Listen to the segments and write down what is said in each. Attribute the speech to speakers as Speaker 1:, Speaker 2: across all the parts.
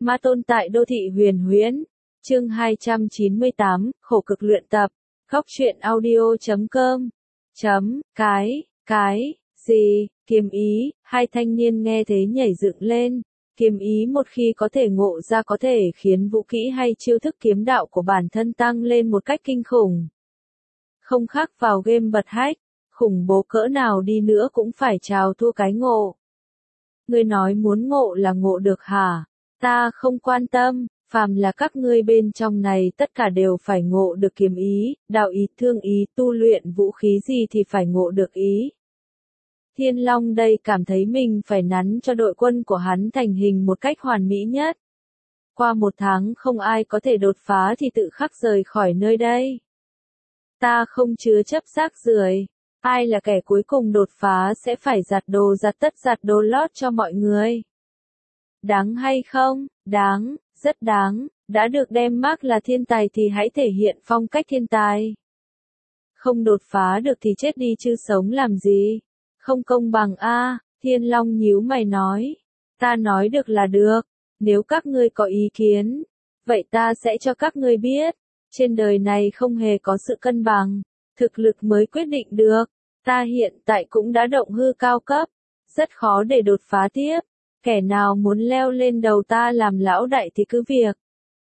Speaker 1: Ma tôn tại đô thị huyền huyễn. Chương 298, khổ cực luyện tập. Góc truyện audio.com. Gì, kiếm ý, hai thanh niên nghe thế nhảy dựng lên. Kiếm ý một khi có thể ngộ ra có thể khiến vũ kỹ hay chiêu thức kiếm đạo của bản thân tăng lên một cách kinh khủng. Không khác vào game bật hack, khủng bố cỡ nào đi nữa cũng phải chào thua cái ngộ. Ngươi nói muốn ngộ là ngộ được hả? Ta không quan tâm, phàm là các ngươi bên trong này tất cả đều phải ngộ được kiếm ý, đạo ý, thương ý, tu luyện vũ khí gì thì phải ngộ được ý. Thiên Long đây cảm thấy mình phải nắn cho đội quân của hắn thành hình một cách hoàn mỹ nhất. Qua 1 tháng không ai có thể đột phá thì tự khắc rời khỏi nơi đây. Ta không chứa chấp rác rưởi. Ai là kẻ cuối cùng đột phá sẽ phải giặt đồ lót cho mọi người. Đáng hay không? Đáng, rất đáng. Đã được đem mác là thiên tài thì hãy thể hiện phong cách thiên tài. Không đột phá được thì chết đi chứ sống làm gì? Không công bằng a. Thiên Long nhíu mày nói. Ta nói được là được. Nếu các ngươi có ý kiến, vậy ta sẽ cho các ngươi biết. Trên đời này không hề có sự cân bằng. Thực lực mới quyết định được. Ta hiện tại cũng đã động hư cao cấp. Rất khó để đột phá tiếp. Kẻ nào muốn leo lên đầu ta làm lão đại thì cứ việc.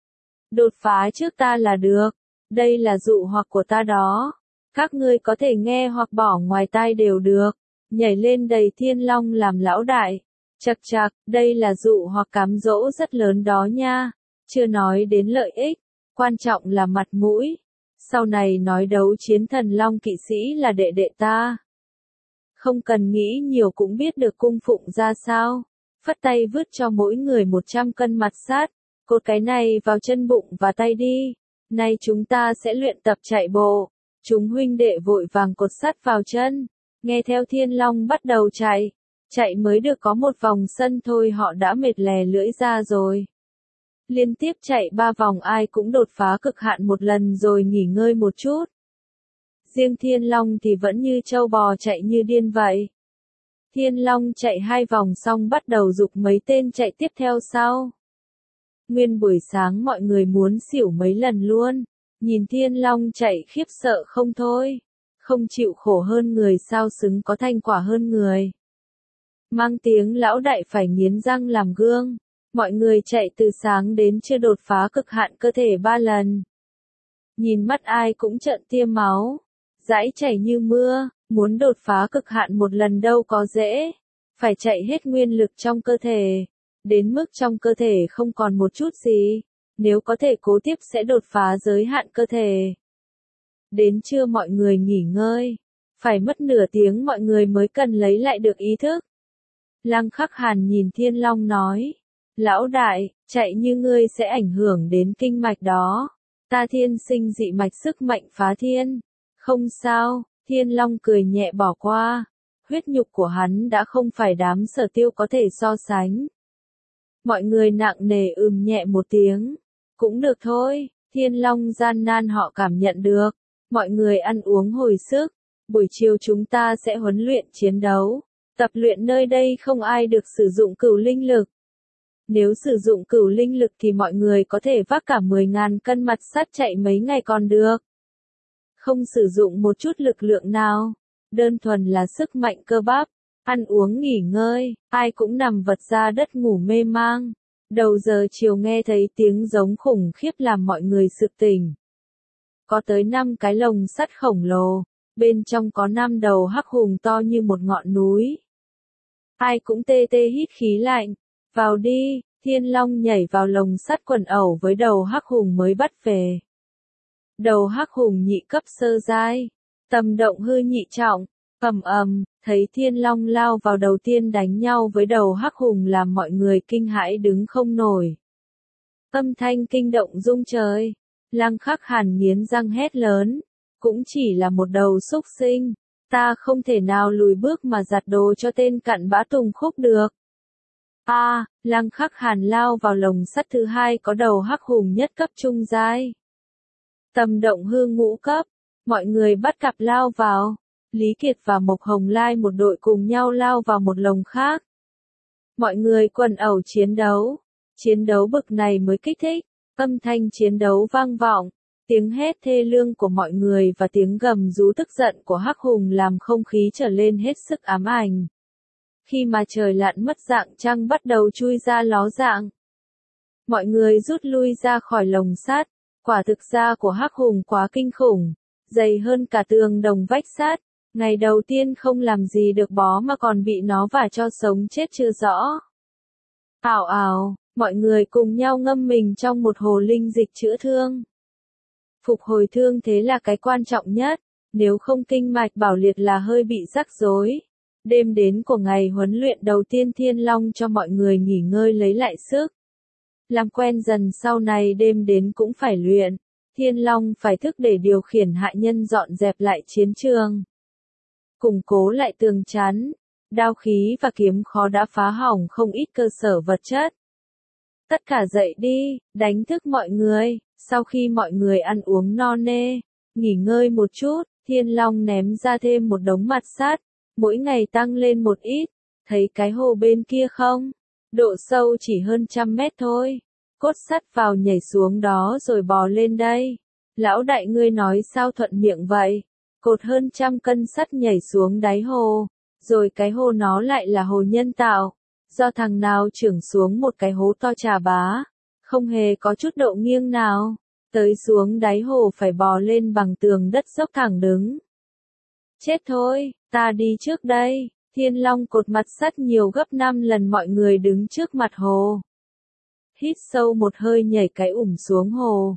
Speaker 1: Đột phá trước ta là được. Đây là dụ hoặc của ta đó. Các ngươi có thể nghe hoặc bỏ ngoài tai đều được. Nhảy lên đầy Thiên Long làm lão đại. Chậc chậc, đây là dụ hoặc cám dỗ rất lớn đó nha. Chưa nói đến lợi ích. Quan trọng là mặt mũi. Sau này nói đấu chiến thần Long kỵ sĩ là đệ đệ ta. Không cần nghĩ nhiều cũng biết được cung phụng ra sao. Phất tay vứt cho mỗi người 100 cân mặt sắt. Cột cái này vào chân bụng và tay đi. Nay chúng ta sẽ luyện tập chạy bộ. Chúng huynh đệ vội vàng cột sắt vào chân. Nghe theo Thiên Long bắt đầu chạy. Chạy mới được có 1 vòng sân thôi họ đã mệt lè lưỡi ra rồi. Liên tiếp chạy 3 vòng ai cũng đột phá cực hạn 1 lần rồi nghỉ ngơi một chút. Riêng Thiên Long thì vẫn như trâu bò chạy như điên vậy. Thiên Long chạy 2 vòng xong bắt đầu giục mấy tên chạy tiếp theo sau. Nguyên buổi sáng mọi người muốn xỉu mấy lần luôn. Nhìn Thiên Long chạy khiếp sợ không thôi. Không chịu khổ hơn người sao xứng có thành quả hơn người. Mang tiếng lão đại phải nghiến răng làm gương. Mọi người chạy từ sáng đến trưa đột phá cực hạn cơ thể 3 lần. Nhìn mắt ai cũng trợn tiêm máu. Dãi chảy như mưa, muốn đột phá cực hạn 1 lần đâu có dễ. Phải chạy hết nguyên lực trong cơ thể. Đến mức trong cơ thể không còn một chút gì. Nếu có thể cố tiếp sẽ đột phá giới hạn cơ thể. Đến trưa mọi người nghỉ ngơi. Phải mất nửa tiếng mọi người mới cần lấy lại được ý thức. Lăng Khắc Hàn nhìn Thiên Long nói. Lão đại, chạy như ngươi sẽ ảnh hưởng đến kinh mạch đó. Ta thiên sinh dị mạch sức mạnh phá thiên. Không sao, Thiên Long cười nhẹ bỏ qua. Huyết nhục của hắn đã không phải đám Sở Tiêu có thể so sánh. Mọi người nặng nề nhẹ một tiếng. Cũng được thôi, Thiên Long gian nan họ cảm nhận được. Mọi người ăn uống hồi sức. Buổi chiều chúng ta sẽ huấn luyện chiến đấu. Tập luyện nơi đây không ai được sử dụng cửu linh lực. Nếu sử dụng cửu linh lực thì mọi người có thể vác cả 10.000 cân mặt sắt chạy mấy ngày còn được. Không sử dụng một chút lực lượng nào. Đơn thuần là sức mạnh cơ bắp. Ăn uống nghỉ ngơi, ai cũng nằm vật ra đất ngủ mê mang. Đầu giờ chiều nghe thấy tiếng giống khủng khiếp làm mọi người sực tỉnh. Có tới 5 cái lồng sắt khổng lồ. Bên trong có 5 đầu hắc hùng to như một ngọn núi. Ai cũng tê tê hít khí lạnh. Vào đi, Thiên Long nhảy vào lồng sắt quần ẩu với đầu hắc hùng mới bắt về. Đầu hắc hùng nhị cấp sơ giai. Tầm động hư nhị trọng. Thấy Thiên Long lao vào đầu tiên đánh nhau với đầu hắc hùng làm mọi người kinh hãi đứng không nổi. Âm thanh kinh động rung trời. Lăng Khắc Hàn nghiến răng hét lớn. Cũng chỉ là một đầu súc sinh. Ta không thể nào lùi bước mà giặt đồ cho tên cặn bã Tùng Khúc được. Lăng Khắc Hàn lao vào lồng sắt thứ 2 có đầu hắc hùng nhất cấp trung giai. Tầm động hư ngũ cấp. Mọi người bắt cặp lao vào. Lý Kiệt và Mộc Hồng Lai một đội cùng nhau lao vào một lồng khác. Mọi người quần ẩu chiến đấu. Chiến đấu bực này mới kích thích, âm thanh chiến đấu vang vọng, tiếng hét thê lương của mọi người và tiếng gầm rú tức giận của Hắc Hùng làm không khí trở lên hết sức ám ảnh. Khi mà trời lặn mất dạng trăng bắt đầu chui ra ló dạng, mọi người rút lui ra khỏi lồng sắt, quả thực da của Hắc Hùng quá kinh khủng, dày hơn cả tường đồng vách sắt, ngày đầu tiên không làm gì được bó mà còn bị nó vả cho sống chết chưa rõ. Ảo ảo, mọi người cùng nhau ngâm mình trong một hồ linh dịch chữa thương. Phục hồi thương thế là cái quan trọng nhất, nếu không kinh mạch bảo liệt là hơi bị rắc rối. Đêm đến của ngày huấn luyện đầu tiên Thiên Long cho mọi người nghỉ ngơi lấy lại sức. Làm quen dần sau này đêm đến cũng phải luyện, Thiên Long phải thức để điều khiển hạ nhân dọn dẹp lại chiến trường. Củng cố lại tường chắn, đao khí và kiếm khó đã phá hỏng không ít cơ sở vật chất. Tất cả dậy đi, đánh thức mọi người, sau khi mọi người ăn uống no nê, nghỉ ngơi một chút, Thiên Long ném ra thêm một đống mặt sắt, mỗi ngày tăng lên một ít, thấy cái hồ bên kia không? Độ sâu chỉ hơn 100 mét thôi, cốt sắt vào nhảy xuống đó rồi bò lên đây. Lão đại ngươi nói sao thuận miệng vậy? Cột hơn 100 cân sắt nhảy xuống đáy hồ, rồi cái hồ nó lại là hồ nhân tạo, do thằng nào trưởng xuống một cái hố to chà bá, không hề có chút độ nghiêng nào, tới xuống đáy hồ phải bò lên bằng tường đất dốc thẳng đứng. Chết thôi, ta đi trước đây. Thiên Long cột mặt sắt nhiều gấp 5 lần mọi người đứng trước mặt hồ. Hít sâu một hơi nhảy cái xuống hồ.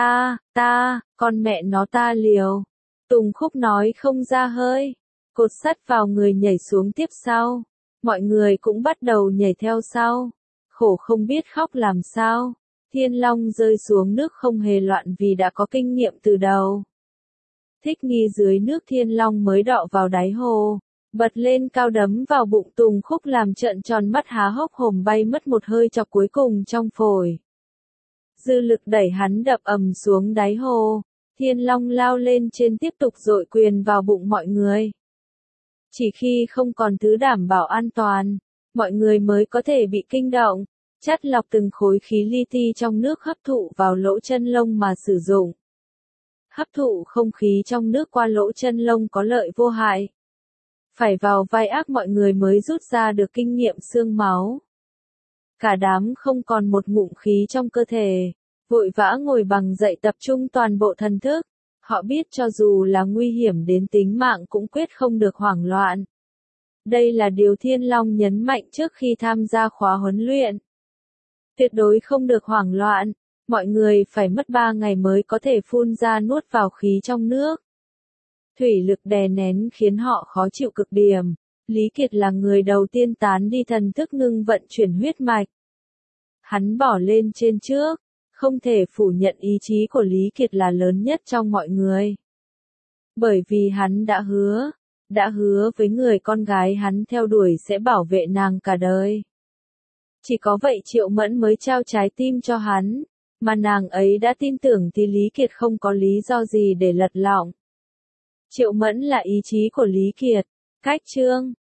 Speaker 1: Con mẹ nó ta liều. Tùng Khúc nói không ra hơi. Cột sắt vào người nhảy xuống tiếp sau. Mọi người cũng bắt đầu nhảy theo sau. Khổ không biết khóc làm sao. Thiên Long rơi xuống nước không hề loạn vì đã có kinh nghiệm từ đầu. Thích nghi dưới nước Thiên Long mới đọ vào đáy hồ. Bật lên cao đấm vào bụng Tùng Khúc làm trợn tròn mắt há hốc hồm bay mất một hơi chọc cuối cùng trong phổi. Dư lực đẩy hắn đập ầm xuống đáy hồ, Thiên Long lao lên trên tiếp tục dội quyền vào bụng mọi người. Chỉ khi không còn thứ đảm bảo an toàn, mọi người mới có thể bị kinh động, chắt lọc từng khối khí li ti trong nước hấp thụ vào lỗ chân lông mà sử dụng. Hấp thụ không khí trong nước qua lỗ chân lông có lợi vô hại. Phải vào vai ác mọi người mới rút ra được kinh nghiệm xương máu. Cả đám không còn một ngụm khí trong cơ thể, vội vã ngồi bằng dậy tập trung toàn bộ thần thức. Họ biết cho dù là nguy hiểm đến tính mạng cũng quyết không được hoảng loạn. Đây là điều Thiên Long nhấn mạnh trước khi tham gia khóa huấn luyện. Tuyệt đối không được hoảng loạn, mọi người phải mất 3 ngày mới có thể phun ra nuốt vào khí trong nước. Thủy lực đè nén khiến họ khó chịu cực điểm. Lý Kiệt là người đầu tiên tán đi thần thức ngưng vận chuyển huyết mạch. Hắn bỏ lên trên trước, không thể phủ nhận ý chí của Lý Kiệt là lớn nhất trong mọi người. Bởi vì hắn đã hứa với người con gái hắn theo đuổi sẽ bảo vệ nàng cả đời. Chỉ có vậy Triệu Mẫn mới trao trái tim cho hắn, mà nàng ấy đã tin tưởng thì Lý Kiệt không có lý do gì để lật lọng. Triệu Mẫn là ý chí của Lý Kiệt. Cách chương